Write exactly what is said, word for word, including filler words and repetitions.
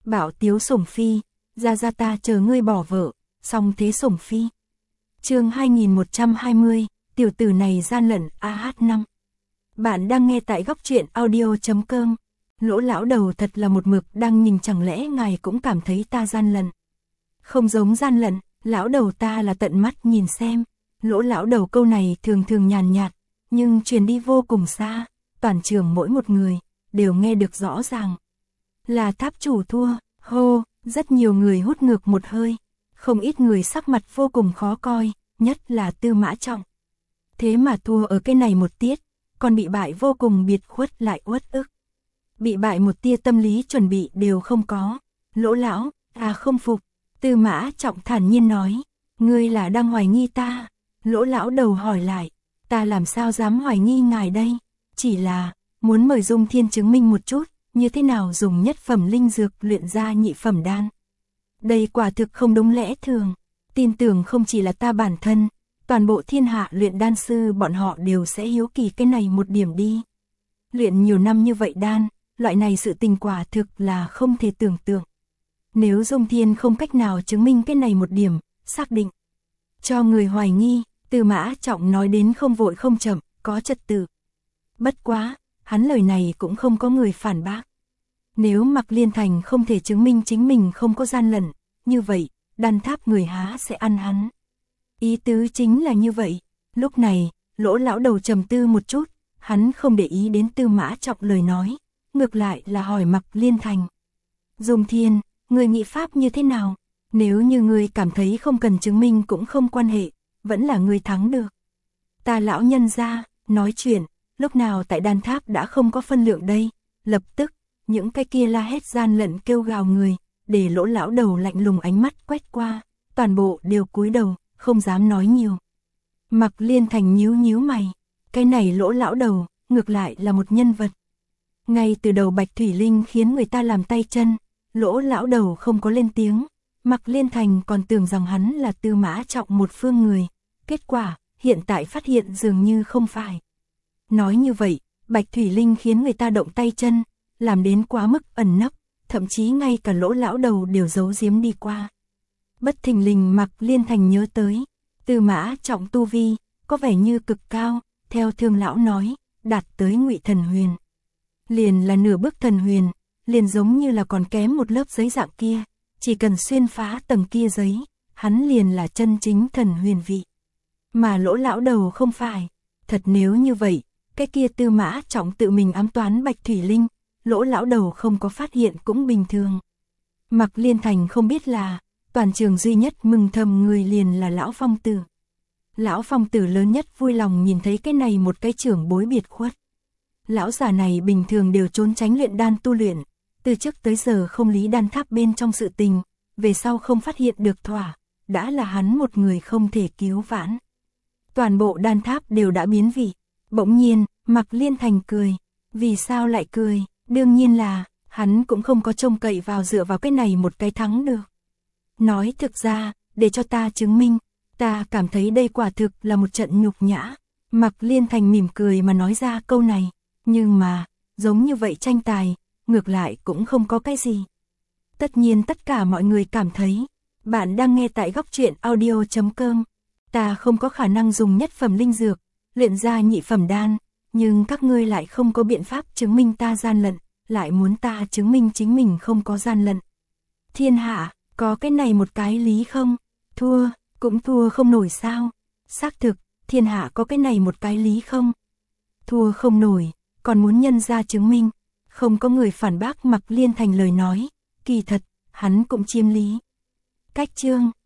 Bảo tiếu sủng phi, ra ra ta chờ ngươi bỏ vợ, xong thế sủng phi. Chương hai nghìn một trăm hai mươi, tiểu tử này gian lận. A H năm. Bạn đang nghe tại góc truyện audio chấm com. Lỗ lão đầu thật là một mực đang nhìn, chẳng lẽ ngài cũng cảm thấy ta gian lận? Không giống gian lận, lão đầu ta là tận mắt nhìn xem. Lỗ lão đầu câu này thường thường nhàn nhạt, nhưng truyền đi vô cùng xa, toàn trường mỗi một người đều nghe được rõ ràng. Là tháp chủ thua, hô, rất nhiều người hút ngược một hơi, không ít người sắc mặt vô cùng khó coi, nhất là Tư Mã Trọng. Thế mà thua ở cái này một tiết, còn bị bại vô cùng biệt khuất lại uất ức. Bị bại một tia tâm lý chuẩn bị đều không có. Lỗ lão, à không phục. Tư Mã Trọng thản nhiên nói, ngươi là đang hoài nghi ta? Lỗ lão đầu hỏi lại, ta làm sao dám hoài nghi ngài đây? Chỉ là, muốn mời Dung Thiên chứng minh một chút, như thế nào dùng nhất phẩm linh dược luyện ra nhị phẩm đan. Đây quả thực không đúng lẽ thường. Tin tưởng không chỉ là ta bản thân, toàn bộ thiên hạ luyện đan sư bọn họ đều sẽ hiếu kỳ cái này một điểm đi. Luyện nhiều năm như vậy đan, loại này sự tình quả thực là không thể tưởng tượng. Nếu Dung Thiên không cách nào chứng minh cái này một điểm, xác định cho người hoài nghi, Tư Mã Trọng nói đến không vội không chậm, có trật tự. Bất quá, hắn lời này cũng không có người phản bác. Nếu Mạc Liên Thành không thể chứng minh chính mình không có gian lận, như vậy, đan tháp người há sẽ ăn hắn. Ý tứ chính là như vậy. Lúc này, Lỗ lão đầu trầm tư một chút, hắn không để ý đến Tư Mã Trọng lời nói, ngược lại là hỏi Mạc Liên Thành. Dung Thiên, người nghị pháp như thế nào? Nếu như người cảm thấy không cần chứng minh cũng không quan hệ, vẫn là người thắng được. Ta lão nhân ra, nói chuyện, lúc nào tại đan tháp đã không có phân lượng đây. Lập tức, những cái kia la hét gian lận kêu gào người, để Lỗ lão đầu lạnh lùng ánh mắt quét qua, toàn bộ đều cúi đầu, không dám nói nhiều. Mạc Liên Thành nhíu nhíu mày, cái này Lỗ lão đầu, ngược lại là một nhân vật. Ngay từ đầu Bạch Thủy Linh khiến người ta làm tay chân, Lỗ lão đầu không có lên tiếng, Mạc Liên Thành còn tưởng rằng hắn là Tư Mã Trọng một phương người, kết quả, hiện tại phát hiện dường như không phải. Nói như vậy, Bạch Thủy Linh khiến người ta động tay chân, làm đến quá mức ẩn nấp, thậm chí ngay cả Lỗ lão đầu đều giấu giếm đi qua. Bất thình lình Mạc Liên Thành nhớ tới, Tư Mã Trọng tu vi, có vẻ như cực cao, theo Thương lão nói, đạt tới Ngụy Thần Huyền. Liền là nửa bước thần huyền, liền giống như là còn kém một lớp giấy dạng kia, chỉ cần xuyên phá tầng kia giấy, hắn liền là chân chính thần huyền vị. Mà Lỗ lão đầu không phải, thật nếu như vậy, cái kia Tư Mã Trọng tự mình ám toán Bạch Thủy Linh, Lỗ lão đầu không có phát hiện cũng bình thường. Mạc Liên Thành không biết là, toàn trường duy nhất mừng thầm người liền là Lão Phong Tử. Lão Phong Tử lớn nhất vui lòng nhìn thấy cái này một cái trưởng bối biệt khuất. Lão già này bình thường đều trốn tránh luyện đan tu luyện, từ trước tới giờ không lý đan tháp bên trong sự tình, về sau không phát hiện được thỏa, đã là hắn một người không thể cứu vãn. Toàn bộ đan tháp đều đã biến vị. Bỗng nhiên, Mạc Liên Thành cười. Vì sao lại cười? Đương nhiên là, hắn cũng không có trông cậy vào dựa vào cái này một cái thắng được. Nói thực ra, để cho ta chứng minh, ta cảm thấy đây quả thực là một trận nhục nhã. Mạc Liên Thành mỉm cười mà nói ra câu này, nhưng mà, giống như vậy tranh tài, ngược lại cũng không có cái gì. Tất nhiên tất cả mọi người cảm thấy, bạn đang nghe tại góc truyện audio chấm com, ta không có khả năng dùng nhất phẩm linh dược, luyện ra nhị phẩm đan, nhưng các ngươi lại không có biện pháp chứng minh ta gian lận, lại muốn ta chứng minh chính mình không có gian lận. Thiên hạ, có cái này một cái lý không? Thua, cũng thua không nổi sao? Xác thực, thiên hạ có cái này một cái lý không? Thua không nổi, còn muốn nhân ra chứng minh. Không có người phản bác Mạc Liên Thành lời nói, kỳ thật, hắn cũng chiếm lý. Cách chương